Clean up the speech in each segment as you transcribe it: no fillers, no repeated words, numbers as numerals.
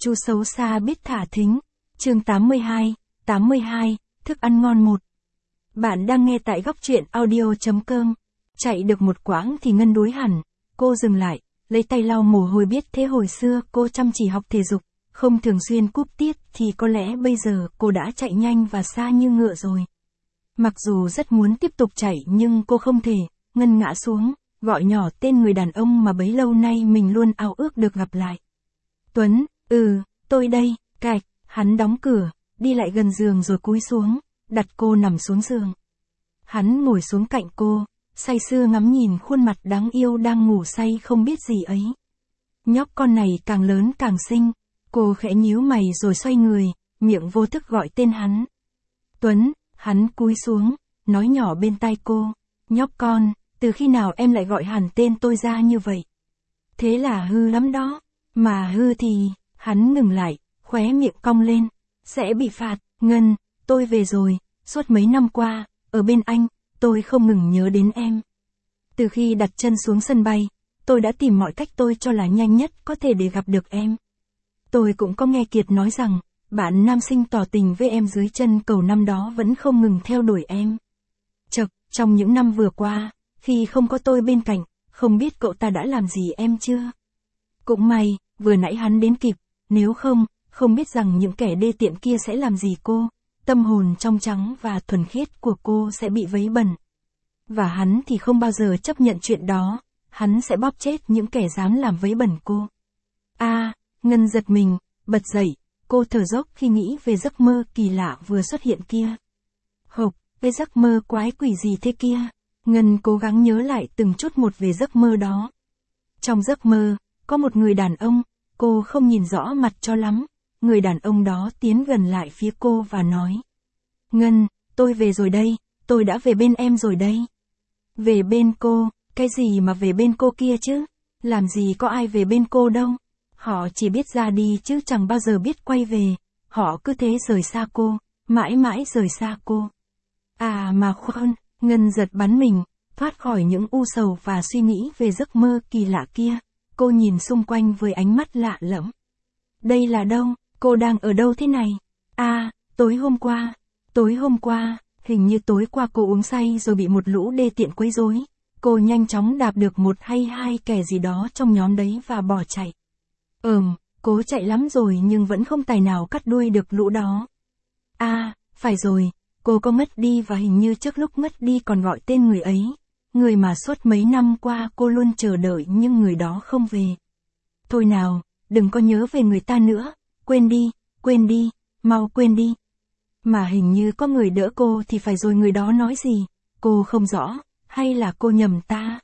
Chú xấu xa biết thả thính. Chương 82, thức ăn ngon 1. Bạn đang nghe tại góc truyện audio.com. Chạy được một quãng thì Ngân đuối hẳn, cô dừng lại, lấy tay lau mồ hôi biết thế hồi xưa cô chăm chỉ học thể dục, không thường xuyên cúp tiết thì có lẽ bây giờ cô đã chạy nhanh và xa như ngựa rồi. Mặc dù rất muốn tiếp tục chạy nhưng cô không thể, Ngân ngã xuống, gọi nhỏ tên người đàn ông mà bấy lâu nay mình luôn ao ước được gặp lại. Tuấn, tôi đây, cạch, hắn đóng cửa, đi lại gần giường rồi cúi xuống, đặt cô nằm xuống giường. Hắn ngồi xuống cạnh cô, say sưa ngắm nhìn khuôn mặt đáng yêu đang ngủ say không biết gì ấy. Nhóc con này càng lớn càng xinh, cô khẽ nhíu mày rồi xoay người, miệng vô thức gọi tên hắn. Tuấn, hắn cúi xuống, nói nhỏ bên tai cô, nhóc con, từ khi nào em lại gọi hẳn tên tôi ra như vậy? Thế là hư lắm đó, mà hư thì, hắn ngừng lại, khóe miệng cong lên, sẽ bị phạt. Ngân, tôi về rồi, suốt mấy năm qua, ở bên anh, tôi không ngừng nhớ đến em. Từ khi đặt chân xuống sân bay, tôi đã tìm mọi cách tôi cho là nhanh nhất có thể để gặp được em. Tôi cũng có nghe Kiệt nói rằng, bạn nam sinh tỏ tình với em dưới chân cầu năm đó vẫn không ngừng theo đuổi em. Chật, trong những năm vừa qua, khi không có tôi bên cạnh, không biết cậu ta đã làm gì em chưa? Cũng may, vừa nãy hắn đến kịp, nếu không biết rằng những kẻ đê tiện kia sẽ làm gì cô, tâm hồn trong trắng và thuần khiết của cô sẽ bị vấy bẩn. Và hắn thì không bao giờ chấp nhận chuyện đó, hắn sẽ bóp chết những kẻ dám làm vấy bẩn cô. Ngân giật mình, bật dậy, cô thở dốc khi nghĩ về giấc mơ kỳ lạ vừa xuất hiện kia. Cái giấc mơ quái quỷ gì thế kia? Ngân cố gắng nhớ lại từng chút một về giấc mơ đó. Trong giấc mơ, có một người đàn ông, cô không nhìn rõ mặt cho lắm. Người đàn ông đó tiến gần lại phía cô và nói. Ngân, tôi về rồi đây, tôi đã về bên em rồi đây. Về bên cô, cái gì mà về bên cô kia chứ? Làm gì có ai về bên cô đâu. Họ chỉ biết ra đi chứ chẳng bao giờ biết quay về. Họ cứ thế rời xa cô, mãi mãi rời xa cô. Mà khoan, Ngân giật bắn mình, thoát khỏi những u sầu và suy nghĩ về giấc mơ kỳ lạ kia. Cô nhìn xung quanh với ánh mắt lạ lẫm. Đây là đâu? Cô đang ở đâu thế này? Tối hôm qua, hình như tối qua cô uống say rồi bị một lũ đê tiện quấy rối. Cô nhanh chóng đạp được một hay hai kẻ gì đó trong nhóm đấy và bỏ chạy. Cố chạy lắm rồi nhưng vẫn không tài nào cắt đuôi được lũ đó. Phải rồi, cô có ngất đi và hình như trước lúc ngất đi còn gọi tên người ấy. Người mà suốt mấy năm qua cô luôn chờ đợi nhưng người đó không về. Thôi nào, đừng có nhớ về người ta nữa, quên đi, mau quên đi. Mà hình như có người đỡ cô thì phải rồi người đó nói gì, cô không rõ, hay là cô nhầm ta?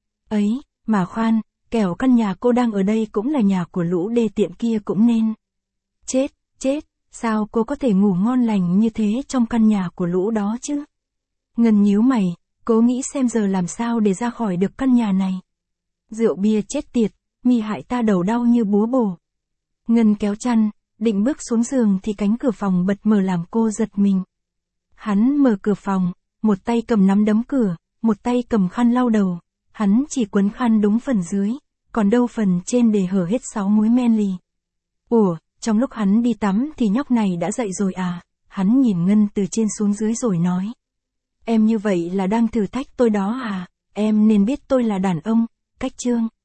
Mà khoan, kẻo căn nhà cô đang ở đây cũng là nhà của lũ đê tiện kia cũng nên. Chết, sao cô có thể ngủ ngon lành như thế trong căn nhà của lũ đó chứ? Ngân nhíu mày, cố nghĩ xem giờ làm sao để ra khỏi được căn nhà này. Rượu bia chết tiệt, mi hại ta đầu đau như búa bổ. Ngân kéo chăn, định bước xuống giường thì cánh cửa phòng bật mở làm cô giật mình. Hắn mở cửa phòng, một tay cầm nắm đấm cửa, một tay cầm khăn lau đầu. Hắn chỉ quấn khăn đúng phần dưới, còn đâu phần trên để hở hết 6 múi men lì. Trong lúc hắn đi tắm thì nhóc này đã dậy rồi à? Hắn nhìn Ngân từ trên xuống dưới rồi nói. Em như vậy là đang thử thách tôi đó à? Em nên biết tôi là đàn ông, cách chương.